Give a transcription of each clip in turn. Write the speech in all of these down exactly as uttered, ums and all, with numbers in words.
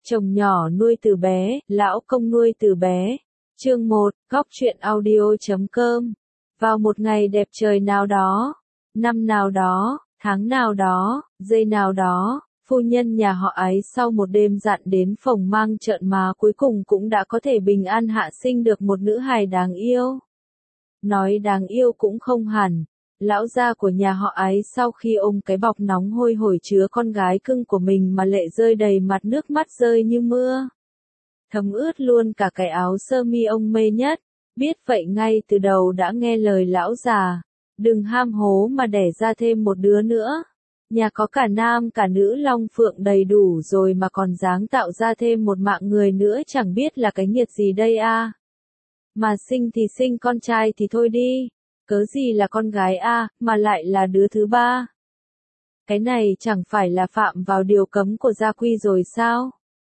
Chồng nhỏ nuôi từ bé, lão công nuôi từ bé. Chương một, góc truyện audio chấm com. Vào một ngày đẹp trời nào đó, năm nào đó, tháng nào đó, giây nào đó, phu nhân nhà họ Ái sau một đêm dặn đến phồng mang trợn má cuối cùng cũng đã có thể bình an hạ sinh được một nữ hài đáng yêu. Nói đáng yêu cũng không hẳn. Lão gia của nhà họ Ái sau khi ôm cái bọc nóng hôi hổi chứa con gái cưng của mình mà lệ rơi đầy mặt, nước mắt rơi như mưa. Thấm ướt luôn cả cái áo sơ mi ông mê nhất. Biết vậy ngay từ đầu đã nghe lời lão già. Đừng ham hố mà đẻ ra thêm một đứa nữa. Nhà có cả nam cả nữ long phượng đầy đủ rồi mà còn dáng tạo ra thêm một mạng người nữa, chẳng biết là cái nhiệt gì đây a. À? Mà sinh thì sinh con trai thì thôi đi. Cớ gì là con gái a, à, mà lại là đứa thứ ba. Cái này chẳng phải là phạm vào điều cấm của gia quy rồi sao?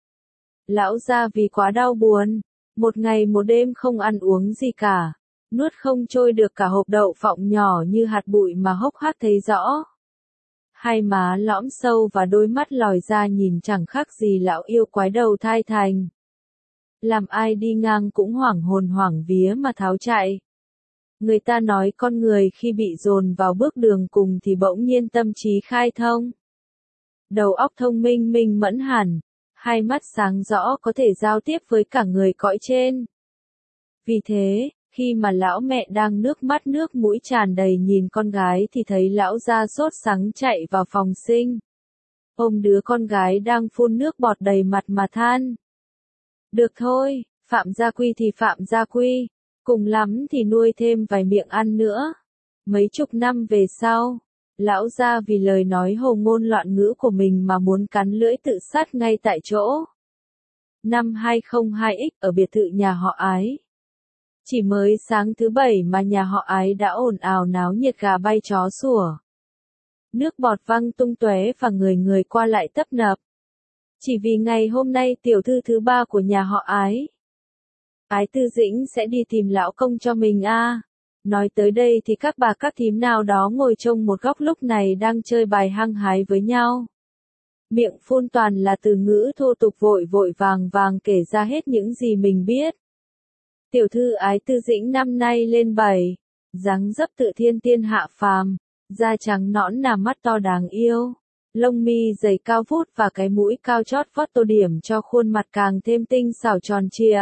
Lão gia vì quá đau buồn, một ngày một đêm không ăn uống gì cả, nuốt không trôi được cả hộp đậu phộng nhỏ như hạt bụi mà hốc hác thấy rõ. Hai má lõm sâu và đôi mắt lòi ra nhìn chẳng khác gì lão yêu quái đầu thai thành. Làm ai đi ngang cũng hoảng hồn hoảng vía mà tháo chạy. Người ta nói con người khi bị dồn vào bước đường cùng thì bỗng nhiên tâm trí khai thông. Đầu óc thông minh minh mẫn hẳn, hai mắt sáng rõ có thể giao tiếp với cả người cõi trên. Vì thế, khi mà lão mẹ đang nước mắt nước mũi tràn đầy nhìn con gái thì thấy lão gia sốt sắng chạy vào phòng sinh. Ôm đứa con gái đang phun nước bọt đầy mặt mà than. Được thôi, phạm gia quy thì phạm gia quy. Cùng lắm thì nuôi thêm vài miệng ăn nữa. Mấy chục năm về sau, lão gia vì lời nói hồ ngôn loạn ngữ của mình mà muốn cắn lưỡi tự sát ngay tại chỗ. Năm hai không hai x ở biệt thự nhà họ Ái. Chỉ mới sáng thứ bảy mà nhà họ Ái đã ồn ào náo nhiệt, gà bay chó sủa. Nước bọt văng tung tóe và người người qua lại tấp nập. Chỉ vì ngày hôm nay tiểu thư thứ ba của nhà họ Ái, Ái Tư Dĩnh sẽ đi tìm lão công cho mình a. À. Nói tới đây thì các bà các thím nào đó ngồi trong một góc lúc này đang chơi bài hăng hái với nhau. Miệng phun toàn là từ ngữ thô tục, vội vội vàng vàng kể ra hết những gì mình biết. Tiểu thư Ái Tư Dĩnh năm nay lên bảy, dáng dấp tự thiên tiên hạ phàm, da trắng nõn nà, mắt to đáng yêu, lông mi dày cao vút và cái mũi cao chót vót tô điểm cho khuôn mặt càng thêm tinh xảo tròn trịa.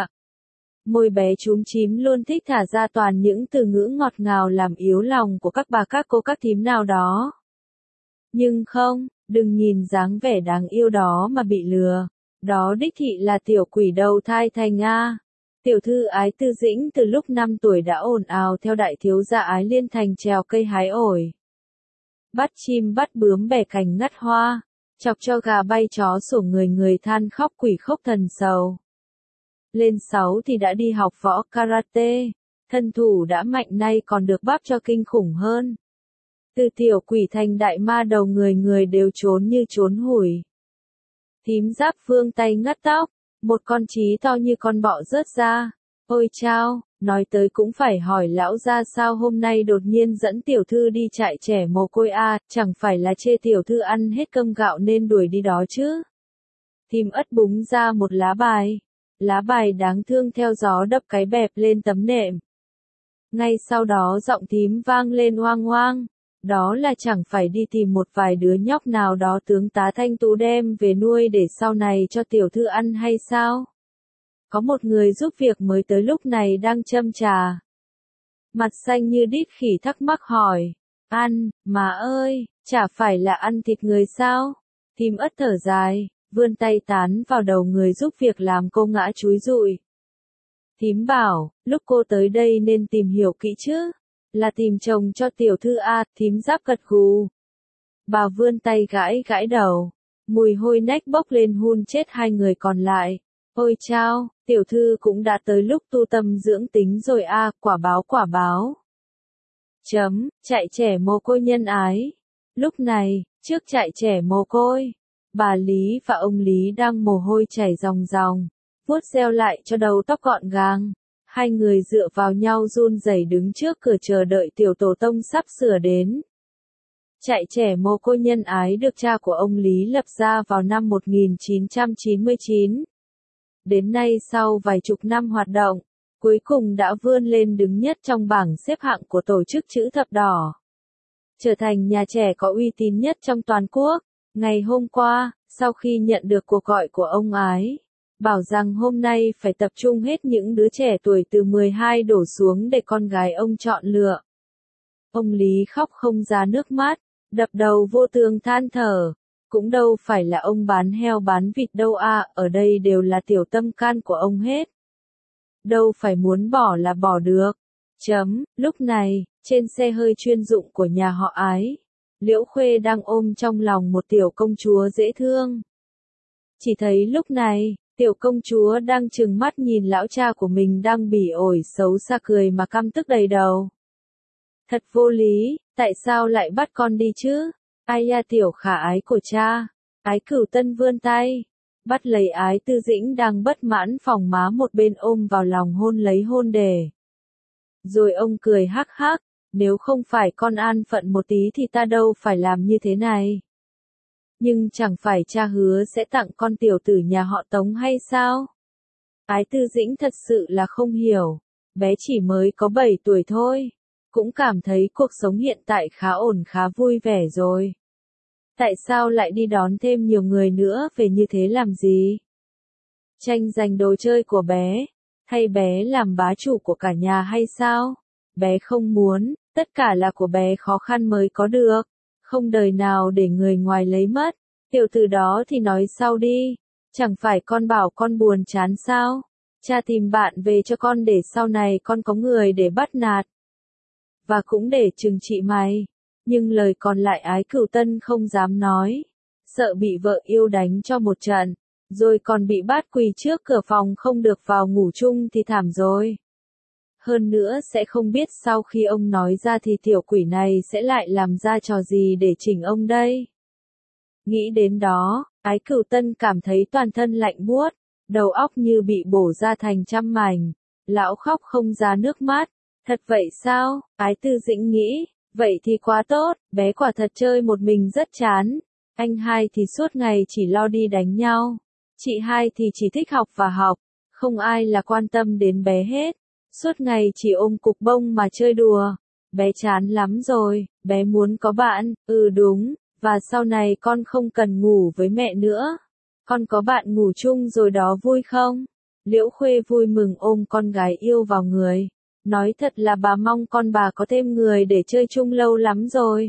Môi bé chúm chím luôn thích thả ra toàn những từ ngữ ngọt ngào làm yếu lòng của các bà các cô các thím nào đó. Nhưng không, đừng nhìn dáng vẻ đáng yêu đó mà bị lừa. Đó đích thị là tiểu quỷ đầu thai thành a. Tiểu thư Ái Tư Dĩnh từ lúc năm tuổi đã ồn ào theo đại thiếu gia Ái Liên Thành trèo cây hái ổi. Bắt chim bắt bướm bẻ cành ngắt hoa, chọc cho gà bay chó sủa, người người than khóc quỷ khóc thần sầu. Lên sáu thì đã đi học võ karate, thân thủ đã mạnh, nay còn được bắp cho kinh khủng hơn. Từ tiểu quỷ thành đại ma đầu, người người đều trốn như trốn hủi. Thím Giáp Phương tay ngắt tóc, một con trí to như con bọ rớt ra. Ôi chao, nói tới cũng phải hỏi lão gia sao hôm nay đột nhiên dẫn tiểu thư đi trại trẻ mồ côi a, à, chẳng phải là chê tiểu thư ăn hết cơm gạo nên đuổi đi đó chứ. Thím ất búng ra một lá bài. Lá bài đáng thương theo gió đập cái bẹp lên tấm nệm. Ngay sau đó giọng thím vang lên oang oang. Đó là chẳng phải đi tìm một vài đứa nhóc nào đó tướng tá thanh tú đem về nuôi để sau này cho tiểu thư ăn hay sao? Có một người giúp việc mới tới lúc này đang châm trà. Mặt xanh như đít khỉ thắc mắc hỏi. Ăn, má ơi, chả phải là ăn thịt người sao? Thím ất thở dài, vươn tay tán vào đầu người giúp việc làm cô ngã chúi rụi. Thím bảo, lúc cô tới đây nên tìm hiểu kỹ chứ, là tìm chồng cho tiểu thư a. Thím Giáp gật gù. Bà vươn tay gãi gãi đầu, mùi hôi nách bốc lên hun chết hai người còn lại. Ôi chao, tiểu thư cũng đã tới lúc tu tâm dưỡng tính rồi a. À, quả báo quả báo. Chấm, trại trẻ mồ côi nhân ái. Lúc này, trước trại trẻ mồ côi, bà Lý và ông Lý đang mồ hôi chảy ròng ròng, vuốt reo lại cho đầu tóc gọn gàng. Hai người dựa vào nhau run rẩy đứng trước cửa chờ đợi tiểu tổ tông sắp sửa đến. Trại trẻ mồ côi nhân ái được cha của ông Lý lập ra vào năm một nghìn chín trăm chín mươi chín. Đến nay sau vài chục năm hoạt động, cuối cùng đã vươn lên đứng nhất trong bảng xếp hạng của tổ chức Chữ Thập Đỏ, trở thành nhà trẻ có uy tín nhất trong toàn quốc. Ngày hôm qua, sau khi nhận được cuộc gọi của ông Ái, bảo rằng hôm nay phải tập trung hết những đứa trẻ tuổi từ mười hai đổ xuống để con gái ông chọn lựa. Ông Lý khóc không ra nước mắt, đập đầu vô tường than thở. Cũng đâu phải là ông bán heo bán vịt đâu à, ở đây đều là tiểu tâm can của ông hết. Đâu phải muốn bỏ là bỏ được. Chấm, lúc này, trên xe hơi chuyên dụng của nhà họ Ái, Liễu Khuê đang ôm trong lòng một tiểu công chúa dễ thương. Chỉ thấy lúc này, tiểu công chúa đang trừng mắt nhìn lão cha của mình đang bỉ ổi xấu xa cười mà căm tức đầy đầu. Thật vô lý, tại sao lại bắt con đi chứ? Ai da tiểu khả ái của cha. Ái Cửu Tân vươn tay, bắt lấy Ái Tư Dĩnh đang bất mãn phồng má một bên ôm vào lòng hôn lấy hôn đề. Rồi ông cười hắc hắc, nếu không phải con an phận một tí thì ta đâu phải làm như thế này. Nhưng chẳng phải cha hứa sẽ tặng con tiểu tử nhà họ Tống hay sao? Ái Tư Dĩnh thật sự là không hiểu, bé chỉ mới có bảy tuổi thôi, cũng cảm thấy cuộc sống hiện tại khá ổn khá vui vẻ rồi. Tại sao lại đi đón thêm nhiều người nữa về như thế làm gì? Tranh giành đồ chơi của bé, hay bé làm bá chủ của cả nhà hay sao? Bé không muốn, tất cả là của bé khó khăn mới có được, không đời nào để người ngoài lấy mất. Tiểu tử đó thì nói sau đi, chẳng phải con bảo con buồn chán sao? Cha tìm bạn về cho con để sau này con có người để bắt nạt. Và cũng để trừng trị mày. Nhưng lời còn lại Ái Cửu Tân không dám nói, sợ bị vợ yêu đánh cho một trận, rồi còn bị bắt quỳ trước cửa phòng không được vào ngủ chung thì thảm rồi. Hơn nữa sẽ không biết sau khi ông nói ra thì tiểu quỷ này sẽ lại làm ra trò gì để chỉnh ông đây. Nghĩ đến đó, Ái Cửu Tân cảm thấy toàn thân lạnh buốt, đầu óc như bị bổ ra thành trăm mảnh, lão khóc không ra nước mắt. Thật vậy sao? Ái Tư Dĩnh nghĩ. Vậy thì quá tốt, bé quả thật chơi một mình rất chán. Anh hai thì suốt ngày chỉ lo đi đánh nhau. Chị hai thì chỉ thích học và học. Không ai là quan tâm đến bé hết. Suốt ngày chỉ ôm cục bông mà chơi đùa. Bé chán lắm rồi, bé muốn có bạn, ừ đúng, và sau này con không cần ngủ với mẹ nữa. Con có bạn ngủ chung rồi đó vui không? Liễu Khuê vui mừng ôm con gái yêu vào người. Nói thật là bà mong con bà có thêm người để chơi chung lâu lắm rồi.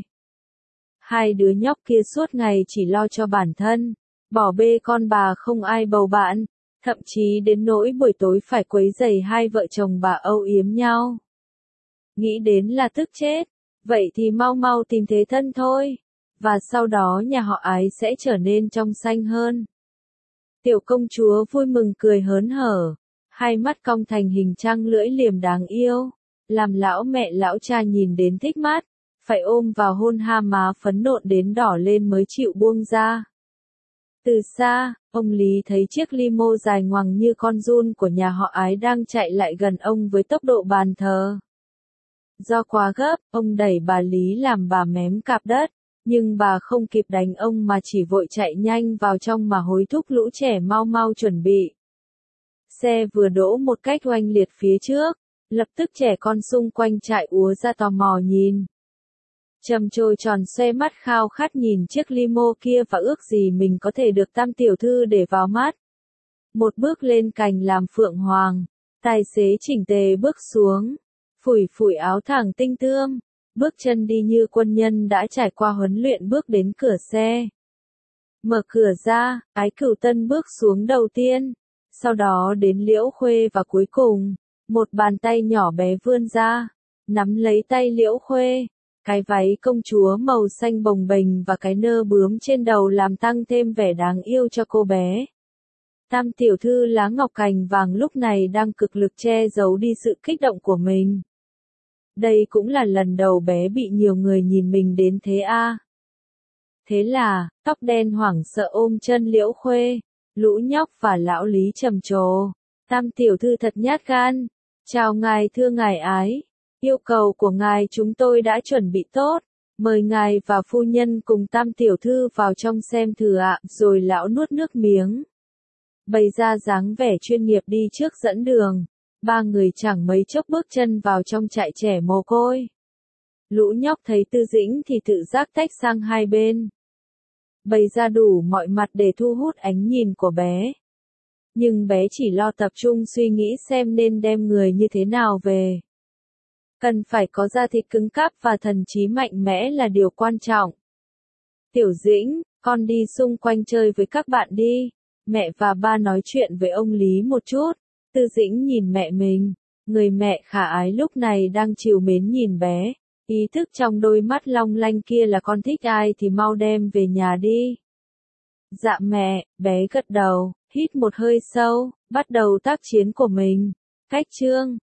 Hai đứa nhóc kia suốt ngày chỉ lo cho bản thân, bỏ bê con bà không ai bầu bạn, thậm chí đến nỗi buổi tối phải quấy rầy hai vợ chồng bà âu yếm nhau. Nghĩ đến là tức chết, vậy thì mau mau tìm thế thân thôi, và sau đó nhà họ Ái sẽ trở nên trong xanh hơn. Tiểu công chúa vui mừng cười hớn hở. Hai mắt cong thành hình trăng lưỡi liềm đáng yêu, làm lão mẹ lão cha nhìn đến thích mắt, phải ôm vào hôn ha má phấn nộn đến đỏ lên mới chịu buông ra. Từ xa, ông Lý thấy chiếc limo dài ngoằng như con giun của nhà họ Ái đang chạy lại gần ông với tốc độ bàn thờ. Do quá gấp, ông đẩy bà Lý làm bà mém cạp đất, nhưng bà không kịp đánh ông mà chỉ vội chạy nhanh vào trong mà hối thúc lũ trẻ mau mau chuẩn bị. Xe vừa đỗ một cách oanh liệt phía trước, lập tức trẻ con xung quanh trại úa ra tò mò nhìn. Trầm trôi tròn xoe mắt khao khát nhìn chiếc limo kia và ước gì mình có thể được tam tiểu thư để vào mắt. Một bước lên cành làm phượng hoàng, tài xế chỉnh tề bước xuống, phủi phủi áo thẳng tinh tươm, bước chân đi như quân nhân đã trải qua huấn luyện bước đến cửa xe. Mở cửa ra, Ái Cửu Tân bước xuống đầu tiên. Sau đó đến Liễu Khuê và cuối cùng, một bàn tay nhỏ bé vươn ra, nắm lấy tay Liễu Khuê, cái váy công chúa màu xanh bồng bềnh và cái nơ bướm trên đầu làm tăng thêm vẻ đáng yêu cho cô bé. Tam tiểu thư lá ngọc cành vàng lúc này đang cực lực che giấu đi sự kích động của mình. Đây cũng là lần đầu bé bị nhiều người nhìn mình đến thế a. À. Thế là, tóc đen hoảng sợ ôm chân Liễu Khuê. Lũ nhóc và lão Lý trầm trồ. Tam tiểu thư thật nhát gan. Chào ngài thưa ngài Ái. Yêu cầu của ngài chúng tôi đã chuẩn bị tốt. Mời ngài và phu nhân cùng tam tiểu thư vào trong xem thử ạ, rồi lão nuốt nước miếng. Bày ra dáng vẻ chuyên nghiệp đi trước dẫn đường. Ba người chẳng mấy chốc bước chân vào trong trại trẻ mồ côi. Lũ nhóc thấy Tư Dĩnh thì tự giác tách sang hai bên. Bày ra đủ mọi mặt để thu hút ánh nhìn của bé. Nhưng bé chỉ lo tập trung suy nghĩ xem nên đem người như thế nào về. Cần phải có da thịt cứng cáp và thần trí mạnh mẽ là điều quan trọng. Tiểu Dĩnh, con đi xung quanh chơi với các bạn đi. Mẹ và ba nói chuyện với ông Lý một chút. Tư Dĩnh nhìn mẹ mình. Người mẹ khả ái lúc này đang trìu mến nhìn bé. Ý thức trong đôi mắt long lanh kia là con thích ai thì mau đem về nhà đi. Dạ mẹ, bé gật đầu, hít một hơi sâu, bắt đầu tác chiến của mình. Cách chương